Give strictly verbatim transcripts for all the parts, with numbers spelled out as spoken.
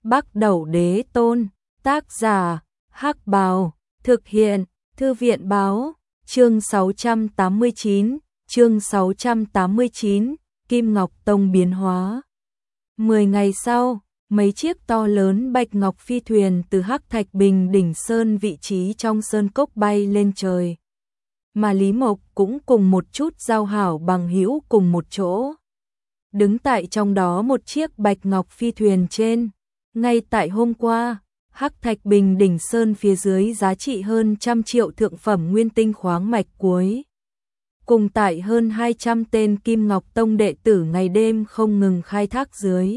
Bắc Đẩu Đế Tôn, tác giả, Hắc Bào, thực hiện, Thư viện báo, chương sáu trăm tám mươi chín, chương sáu trăm tám mươi chín, Kim Ngọc Tông biến hóa. Mười ngày sau, mấy chiếc to lớn bạch ngọc phi thuyền từ Hắc Thạch Bình đỉnh sơn vị trí trong sơn cốc bay lên trời. Mà Lý Mộc cũng cùng một chút giao hảo bằng hữu cùng một chỗ. Đứng tại trong đó một chiếc bạch ngọc phi thuyền trên, ngay tại hôm qua, Hắc Thạch Bình đỉnh sơn phía dưới giá trị hơn trăm triệu thượng phẩm nguyên tinh khoáng mạch cuối. Cùng tại hơn hai trăm tên Kim Ngọc Tông đệ tử ngày đêm không ngừng khai thác dưới.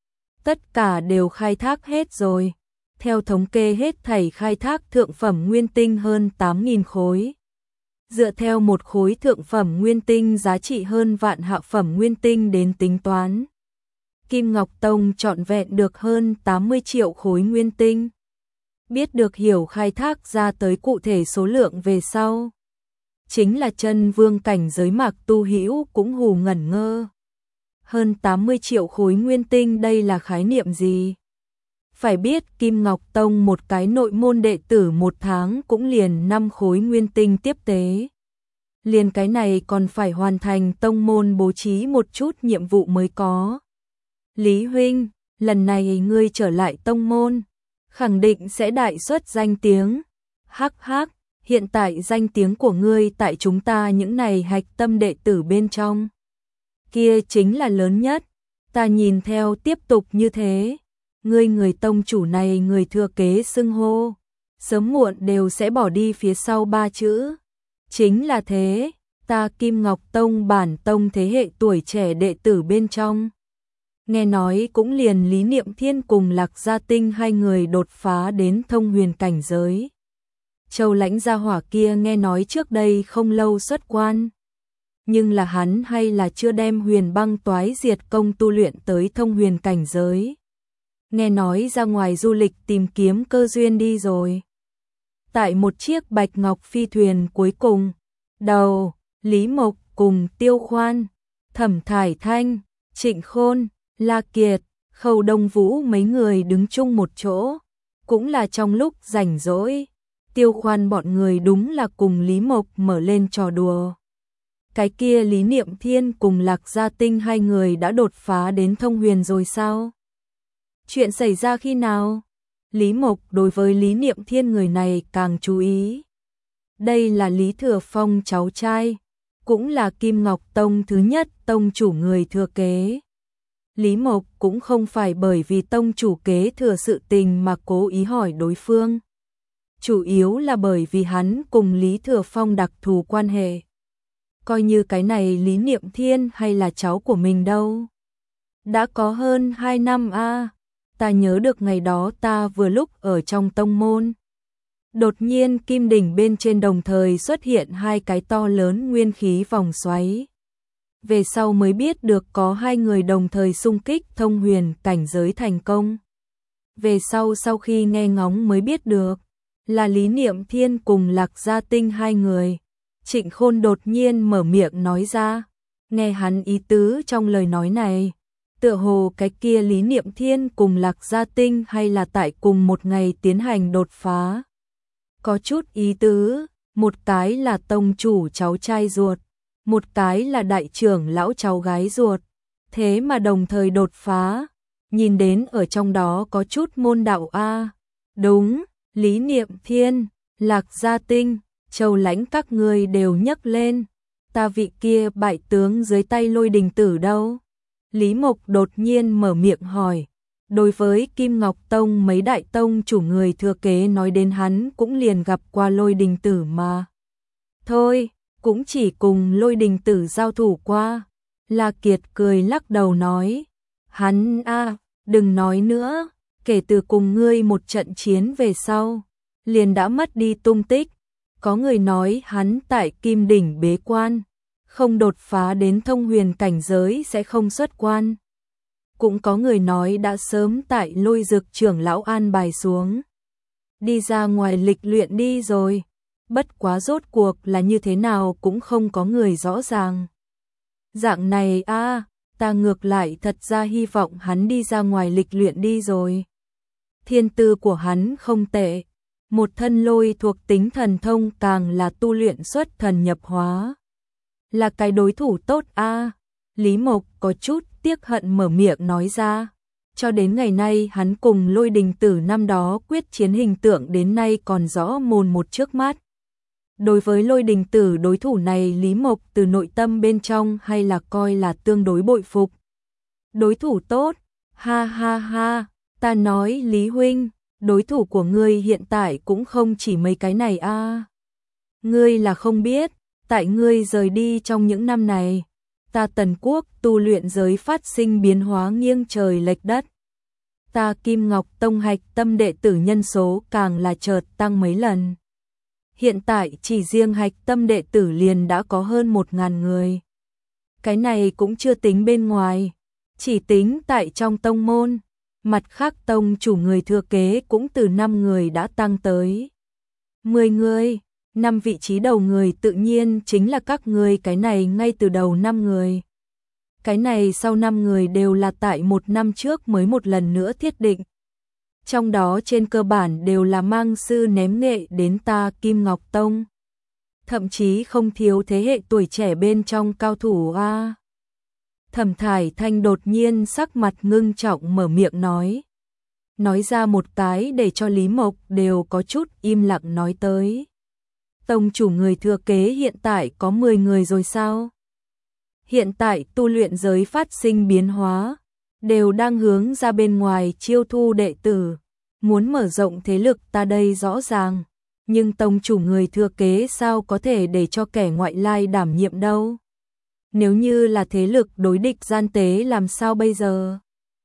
Tất cả đều khai thác hết rồi. Theo thống kê hết thảy khai thác thượng phẩm nguyên tinh hơn tám nghìn khối. Dựa theo một khối thượng phẩm nguyên tinh giá trị hơn vạn hạ phẩm nguyên tinh đến tính toán. Kim Ngọc Tông trọn vẹn được hơn tám mươi triệu khối nguyên tinh. Biết được hiểu khai thác ra tới cụ thể số lượng về sau. Chính là chân vương cảnh giới Mạc Tu Hữu cũng hù ngẩn ngơ. Hơn tám mươi triệu khối nguyên tinh đây là khái niệm gì? Phải biết Kim Ngọc Tông một cái nội môn đệ tử một tháng cũng liền năm khối nguyên tinh tiếp tế. Liền cái này còn phải hoàn thành tông môn bố trí một chút nhiệm vụ mới có. Lý huynh, lần này ngươi trở lại tông môn, khẳng định sẽ đại xuất danh tiếng. Hắc hắc, hiện tại danh tiếng của ngươi tại chúng ta những này hạch tâm đệ tử bên trong. Kia chính là lớn nhất, ta nhìn theo tiếp tục như thế. Ngươi người tông chủ này người thừa kế xưng hô, sớm muộn đều sẽ bỏ đi phía sau ba chữ. Chính là thế, ta Kim Ngọc Tông bản tông thế hệ tuổi trẻ đệ tử bên trong. Nghe nói cũng liền Lý Niệm Thiên cùng Lạc Gia Tinh hai người đột phá đến thông huyền cảnh giới. Châu Lãnh gia hỏa kia nghe nói trước đây không lâu xuất quan. Nhưng là hắn hay là chưa đem huyền băng toái diệt công tu luyện tới thông huyền cảnh giới. Nghe nói ra ngoài du lịch tìm kiếm cơ duyên đi rồi. Tại một chiếc bạch ngọc phi thuyền cuối cùng, đầu, Lý Mộc cùng Tiêu Khoan, Thẩm Thải Thanh, Trịnh Khôn, La Kiệt, Khâu Đông Vũ mấy người đứng chung một chỗ, cũng là trong lúc rảnh rỗi. Tiêu Khoan bọn người đúng là cùng Lý Mộc mở lên trò đùa. Cái kia Lý Niệm Thiên cùng Lạc Gia Tinh hai người đã đột phá đến thông huyền rồi sao? Chuyện xảy ra khi nào? Lý Mộc đối với Lý Niệm Thiên người này càng chú ý. Đây là Lý Thừa Phong cháu trai, cũng là Kim Ngọc Tông thứ nhất tông chủ người thừa kế. Lý Mộc cũng không phải bởi vì tông chủ kế thừa sự tình mà cố ý hỏi đối phương. Chủ yếu là bởi vì hắn cùng Lý Thừa Phong đặc thù quan hệ. Coi như cái này Lý Niệm Thiên hay là cháu của mình đâu. Đã có hơn hai năm a, à, ta nhớ được ngày đó ta vừa lúc ở trong tông môn. Đột nhiên kim đỉnh bên trên đồng thời xuất hiện hai cái to lớn nguyên khí vòng xoáy. Về sau mới biết được có hai người đồng thời xung kích thông huyền cảnh giới thành công. Về sau sau khi nghe ngóng mới biết được là Lý Niệm Thiên cùng Lạc Gia Tinh hai người. Trịnh Khôn đột nhiên mở miệng nói ra, nghe hắn ý tứ trong lời nói này, tựa hồ cái kia Lý Niệm Thiên cùng Lạc Gia Tinh hay là tại cùng một ngày tiến hành đột phá. Có chút ý tứ, một cái là tông chủ cháu trai ruột, một cái là đại trưởng lão cháu gái ruột, thế mà đồng thời đột phá, nhìn đến ở trong đó có chút môn đạo a. Đúng, Lý Niệm Thiên, Lạc Gia Tinh, Châu Lãnh các ngươi đều nhấc lên, ta vị kia bại tướng dưới tay Lôi Đình Tử đâu? Lý Mộc đột nhiên mở miệng hỏi. Đối với Kim Ngọc Tông mấy đại tông chủ người thừa kế nói đến hắn cũng liền gặp qua Lôi Đình Tử mà. Thôi, cũng chỉ cùng Lôi Đình Tử giao thủ qua. La Kiệt cười lắc đầu nói. Hắn a, à, đừng nói nữa, kể từ cùng ngươi một trận chiến về sau, liền đã mất đi tung tích. Có người nói hắn tại Kim Đỉnh bế quan, không đột phá đến thông huyền cảnh giới sẽ không xuất quan. Cũng có người nói đã sớm tại Lôi Dực trưởng lão an bài xuống. Đi ra ngoài lịch luyện đi rồi. Bất quá rốt cuộc là như thế nào cũng không có người rõ ràng. Dạng này a, à, ta ngược lại thật ra hy vọng hắn đi ra ngoài lịch luyện đi rồi. thiên tư của hắn không tệ, một thân lôi thuộc tính thần thông càng là tu luyện xuất thần nhập hóa. Là cái đối thủ tốt a. Lý Mộc có chút tiếc hận mở miệng nói ra. Cho đến ngày nay hắn cùng Lôi Đình Tử năm đó quyết chiến hình tượng đến nay còn rõ mồn một trước mắt. Đối với Lôi Đình Tử đối thủ này Lý Mộc từ nội tâm bên trong hay là coi là tương đối bội phục. Đối thủ tốt, ha ha ha, ta nói Lý Huynh, đối thủ của ngươi hiện tại cũng không chỉ mấy cái này a. À. Ngươi là không biết, tại ngươi rời đi trong những năm này, ta Tần Quốc tu luyện giới phát sinh biến hóa nghiêng trời lệch đất. Ta Kim Ngọc Tông hạch tâm đệ tử nhân số càng là chợt tăng mấy lần. Hiện tại chỉ riêng hạch tâm đệ tử liền đã có hơn một ngàn người. Cái này cũng chưa tính bên ngoài, chỉ tính tại trong tông môn, mặt khác tông chủ người thừa kế cũng từ năm người đã tăng tới mười người, năm vị trí đầu người tự nhiên chính là các người cái này ngay từ đầu năm người. Cái này sau năm người đều là tại một năm trước mới một lần nữa thiết định. Trong đó trên cơ bản đều là mang sư ném nghệ đến ta Kim Ngọc Tông. Thậm chí không thiếu thế hệ tuổi trẻ bên trong cao thủ a. Thẩm Thải Thanh đột nhiên sắc mặt ngưng trọng mở miệng nói. Nói ra một cái để cho Lý Mộc đều có chút im lặng nói tới. Tông chủ người thừa kế hiện tại có mười người rồi sao? Hiện tại tu luyện giới phát sinh biến hóa, đều đang hướng ra bên ngoài chiêu thu đệ tử, muốn mở rộng thế lực ta đây rõ ràng, nhưng tông chủ người thừa kế sao có thể để cho kẻ ngoại lai đảm nhiệm đâu? Nếu như là thế lực đối địch gian tế làm sao bây giờ?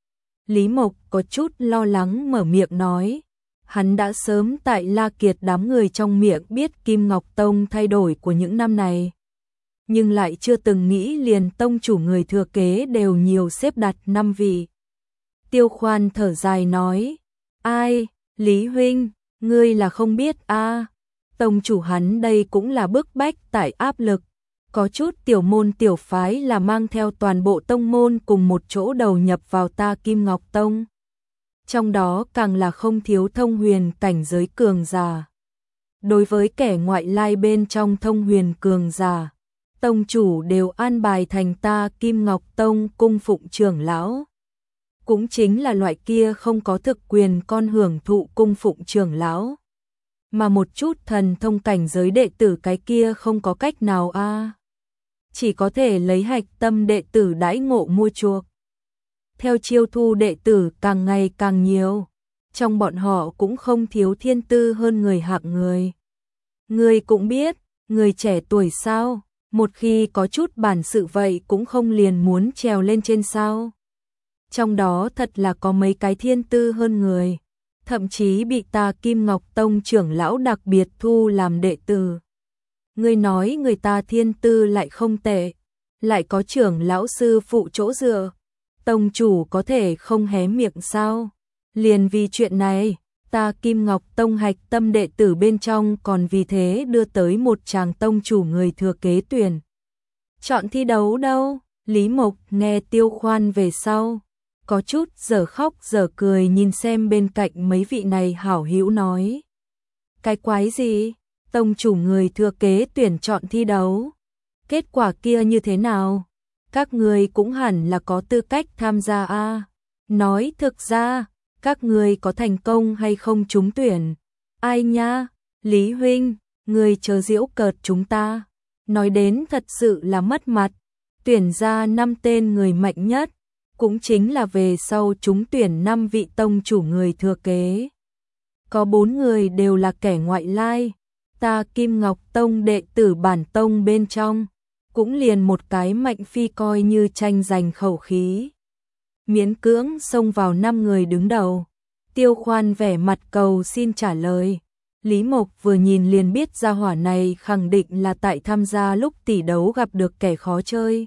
Lý Mộc có chút lo lắng mở miệng nói, hắn đã sớm tại La Kiệt đám người trong miệng biết Kim Ngọc Tông thay đổi của những năm này. Nhưng lại chưa từng nghĩ liền tông chủ người thừa kế đều nhiều xếp đặt năm vị. Tiêu Khoan thở dài nói, ai, Lý Huynh, ngươi là không biết a, à, tông chủ hắn đây cũng là bức bách tại áp lực. Có chút tiểu môn tiểu phái là mang theo toàn bộ tông môn cùng một chỗ đầu nhập vào ta Kim Ngọc Tông. Trong đó càng là không thiếu thông huyền cảnh giới cường giả. Đối với kẻ ngoại lai bên trong thông huyền cường giả, tông chủ đều an bài thành ta Kim Ngọc Tông cung phụng trưởng lão. Cũng chính là loại kia không có thực quyền con hưởng thụ cung phụng trưởng lão. Mà một chút thần thông cảnh giới đệ tử cái kia không có cách nào a, à. Chỉ có thể lấy hạch tâm đệ tử đãi ngộ mua chuộc. Theo chiêu thu đệ tử càng ngày càng nhiều, trong bọn họ cũng không thiếu thiên tư hơn người hạng người. Người cũng biết, người trẻ tuổi sao, một khi có chút bản sự vậy cũng không liền muốn trèo lên trên sao. Trong đó thật là có mấy cái thiên tư hơn người, thậm chí bị ta Kim Ngọc Tông trưởng lão đặc biệt thu làm đệ tử. Người nói người ta thiên tư lại không tệ, lại có trưởng lão sư phụ chỗ dựa. Tông chủ có thể không hé miệng sao? Liền vì chuyện này, ta Kim Ngọc Tông hạch tâm đệ tử bên trong còn vì thế đưa tới một chàng tông chủ người thừa kế tuyển. Chọn thi đấu đâu? Lý Mộc nghe Tiêu Khoan về sau, có chút giờ khóc giờ cười nhìn xem bên cạnh mấy vị này hảo hữu nói. Cái quái gì? Tông chủ người thừa kế tuyển chọn thi đấu. Kết quả kia như thế nào? Các người cũng hẳn là có tư cách tham gia a. À. Nói thực ra, các người có thành công hay không trúng tuyển? Ai nha? Lý Huynh, người chớ giễu cợt chúng ta. Nói đến thật sự là mất mặt. Tuyển ra năm tên người mạnh nhất, cũng chính là về sau chúng tuyển năm vị tông chủ người thừa kế. Có bốn người đều là kẻ ngoại lai. Ta Kim Ngọc Tông đệ tử bản tông bên trong, cũng liền một cái Mạnh Phi coi như tranh giành khẩu khí. Miễn cưỡng xông vào năm người đứng đầu. Tiêu Khoan vẻ mặt cầu xin trả lời. Lý Mộc vừa nhìn liền biết gia hỏa này khẳng định là tại tham gia lúc tỷ đấu gặp được kẻ khó chơi.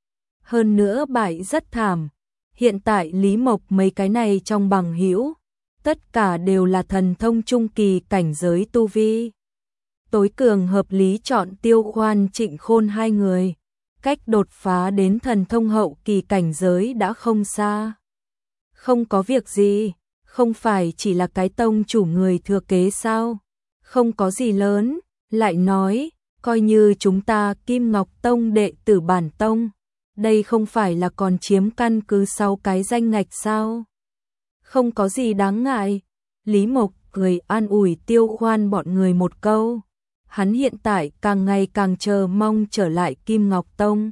Hơn nữa bại rất thảm. Hiện tại Lý Mộc mấy cái này trong bằng hữu, tất cả đều là thần thông trung kỳ cảnh giới tu vi. Tối cường hợp lý chọn Tiêu Khoan Trịnh Khôn hai người, cách đột phá đến thần thông hậu kỳ cảnh giới đã không xa. Không có việc gì, không phải chỉ là cái tông chủ người thừa kế sao? Không có gì lớn, lại nói, coi như chúng ta Kim Ngọc Tông đệ tử bản tông, đây không phải là còn chiếm căn cứ sau cái danh ngạch sao? Không có gì đáng ngại. Lý Mộc cười an ủi Tiêu Khoan bọn người một câu. Hắn hiện tại càng ngày càng chờ mong trở lại Kim Ngọc Tông.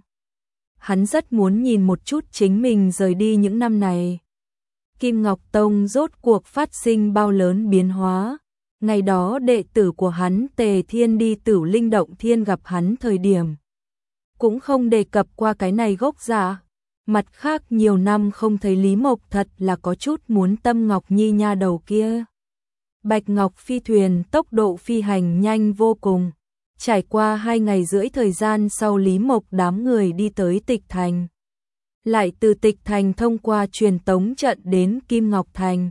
Hắn rất muốn nhìn một chút chính mình rời đi những năm này. Kim Ngọc Tông rốt cuộc phát sinh bao lớn biến hóa. Ngày đó đệ tử của hắn Tề Thiên đi Tửu Linh Động Thiên gặp hắn thời điểm. Cũng không đề cập qua cái này gốc dạ. Mặt khác nhiều năm không thấy Lý Mộc thật là có chút muốn tâm Ngọc Nhi nha đầu kia. Bạch Ngọc phi thuyền tốc độ phi hành nhanh vô cùng. Trải qua hai ngày rưỡi thời gian sau Lý Mộc đám người đi tới Tịch Thành. Lại từ Tịch Thành thông qua truyền tống trận đến Kim Ngọc Thành.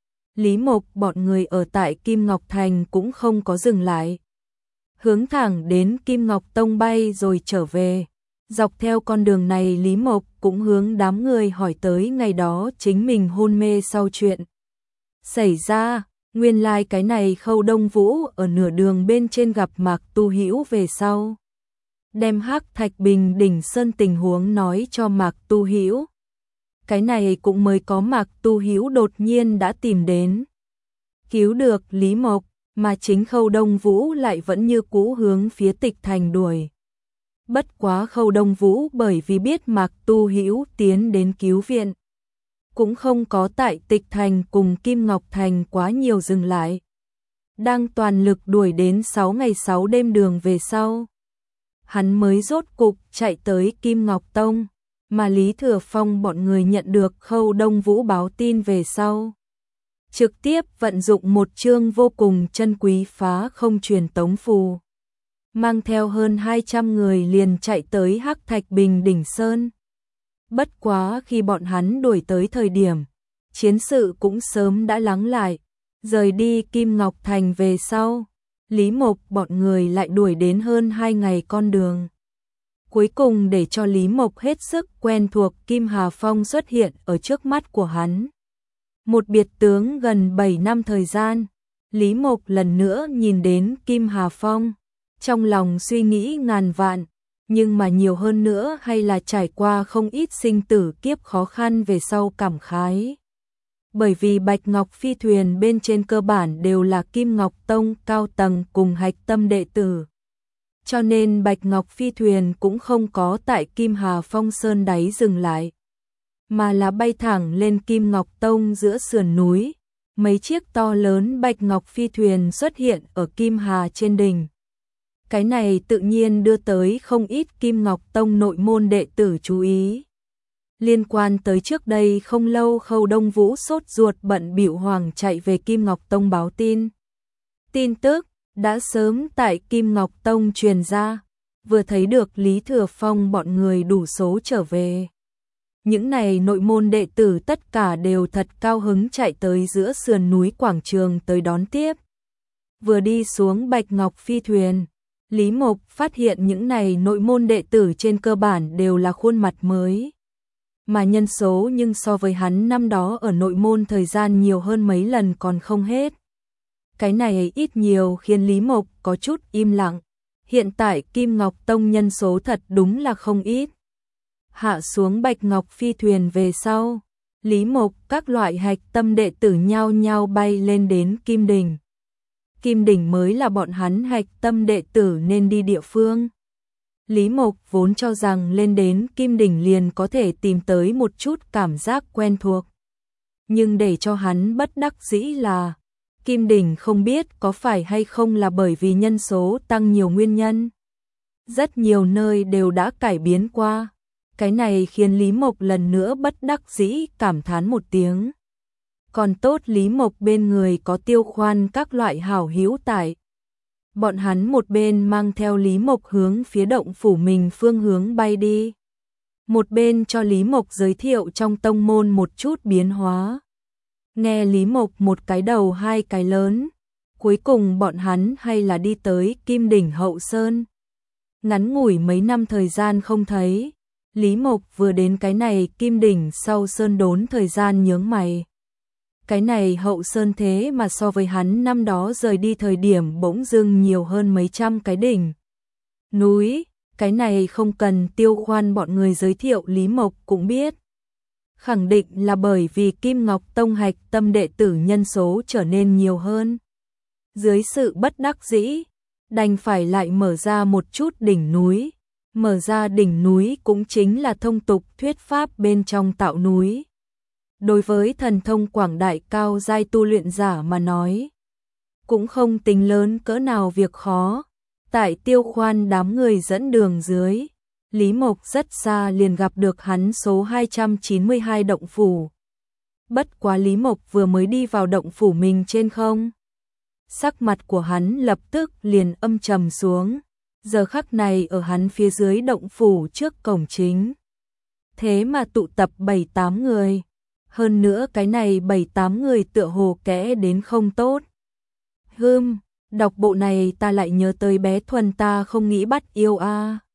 Lý Mộc bọn người ở tại Kim Ngọc Thành cũng không có dừng lại. Hướng thẳng đến Kim Ngọc Tông bay rồi trở về. Dọc theo con đường này Lý Mộc cũng hướng đám người hỏi tới ngày đó chính mình hôn mê sau chuyện xảy ra. Nguyên lai like cái này Khâu Đông Vũ ở nửa đường bên trên gặp Mạc Tu Hữu về sau. Đem Hắc Thạch Bình Đỉnh Sơn tình huống nói cho Mạc Tu Hữu. Cái này cũng mới có Mạc Tu Hữu đột nhiên đã tìm đến. Cứu được Lý Mộc, mà chính Khâu Đông Vũ lại vẫn như cũ hướng phía Tịch Thành đuổi. Bất quá Khâu Đông Vũ bởi vì biết Mạc Tu Hữu tiến đến cứu viện. Cũng không có tại Tịch Thành cùng Kim Ngọc Thành quá nhiều dừng lại. Đang toàn lực đuổi đến sáu ngày sáu đêm đường về sau. Hắn mới rốt cục chạy tới Kim Ngọc Tông, mà Lý Thừa Phong bọn người nhận được Khâu Đông Vũ báo tin về sau. Trực tiếp vận dụng một chương vô cùng chân quý phá không truyền tống phù. Mang theo hơn hai trăm người liền chạy tới Hắc Thạch Bình Đỉnh Sơn. Bất quá khi bọn hắn đuổi tới thời điểm, chiến sự cũng sớm đã lắng lại. Rời đi Kim Ngọc Thành về sau, Lý Mộc bọn người lại đuổi đến hơn hai ngày con đường. Cuối cùng để cho Lý Mộc hết sức quen thuộc Kim Hà Phong xuất hiện ở trước mắt của hắn. Một biệt tướng gần bảy năm thời gian, Lý Mộc lần nữa nhìn đến Kim Hà Phong, trong lòng suy nghĩ ngàn vạn, nhưng mà nhiều hơn nữa hay là trải qua không ít sinh tử kiếp khó khăn về sau cảm khái. Bởi vì Bạch Ngọc phi thuyền bên trên cơ bản đều là Kim Ngọc Tông cao tầng cùng hạch tâm đệ tử. Cho nên Bạch Ngọc phi thuyền cũng không có tại Kim Hà Phong Sơn đáy dừng lại, mà là bay thẳng lên Kim Ngọc Tông giữa sườn núi. Mấy chiếc to lớn Bạch Ngọc phi thuyền xuất hiện ở Kim Hà trên đỉnh. Cái này tự nhiên đưa tới không ít Kim Ngọc Tông nội môn đệ tử chú ý. Liên quan tới trước đây không lâu Khâu Đông Vũ sốt ruột bận bịu hoàng chạy về Kim Ngọc Tông báo tin. Tin tức đã sớm tại Kim Ngọc Tông truyền ra, vừa thấy được Lý Thừa Phong bọn người đủ số trở về. Những này nội môn đệ tử tất cả đều thật cao hứng chạy tới giữa sườn núi quảng trường tới đón tiếp. Vừa đi xuống Bạch Ngọc phi thuyền, Lý Mộc phát hiện những này nội môn đệ tử trên cơ bản đều là khuôn mặt mới. Mà nhân số nhưng so với hắn năm đó ở nội môn thời gian nhiều hơn mấy lần còn không hết. Cái này ít nhiều khiến Lý Mộc có chút im lặng. Hiện tại Kim Ngọc Tông nhân số thật đúng là không ít. Hạ xuống Bạch Ngọc phi thuyền về sau, Lý Mộc các loại hạch tâm đệ tử nhao nhao bay lên đến Kim Đỉnh. Kim Đỉnh mới là bọn hắn hạch tâm đệ tử nên đi địa phương. Lý Mộc vốn cho rằng lên đến Kim Đỉnh liền có thể tìm tới một chút cảm giác quen thuộc. Nhưng để cho hắn bất đắc dĩ là Kim Đỉnh không biết có phải hay không là bởi vì nhân số tăng nhiều nguyên nhân. Rất nhiều nơi đều đã cải biến qua. Cái này khiến Lý Mộc lần nữa bất đắc dĩ cảm thán một tiếng. Còn tốt Lý Mộc bên người có Tiêu Khoan các loại hảo hữu tại. Bọn hắn một bên mang theo Lý Mộc hướng phía động phủ mình phương hướng bay đi. Một bên cho Lý Mộc giới thiệu trong tông môn một chút biến hóa. Nghe Lý Mộc một cái đầu hai cái lớn. Cuối cùng bọn hắn hay là đi tới Kim Đỉnh Hậu Sơn. Ngắn ngủi mấy năm thời gian không thấy. Lý Mộc vừa đến cái này Kim Đỉnh sau sơn đốn thời gian nhướng mày. Cái này Hậu Sơn thế mà so với hắn năm đó rời đi thời điểm bỗng dưng nhiều hơn mấy trăm cái đỉnh núi, cái này không cần Tiêu Khoan bọn người giới thiệu Lý Mộc cũng biết. Khẳng định là bởi vì Kim Ngọc Tông hạch tâm đệ tử nhân số trở nên nhiều hơn. Dưới sự bất đắc dĩ, đành phải lại mở ra một chút đỉnh núi. Mở ra đỉnh núi cũng chính là thông tục thuyết pháp bên trong tạo núi. Đối với thần thông quảng đại cao giai tu luyện giả mà nói, cũng không tính lớn cỡ nào việc khó. Tại Tiêu Khoan đám người dẫn đường dưới, Lý Mộc rất xa liền gặp được hắn số hai trăm chín mươi hai động phủ. Bất quá Lý Mộc vừa mới đi vào động phủ mình trên không, sắc mặt của hắn lập tức liền âm trầm xuống. Giờ khắc này ở hắn phía dưới động phủ trước cổng chính, thế mà tụ tập bảy tám người. Hơn nữa cái này bảy tám người tựa hồ kẽ đến không tốt. Hừm, đọc bộ này ta lại nhớ tới bé Thuần ta không nghĩ bắt yêu a. À.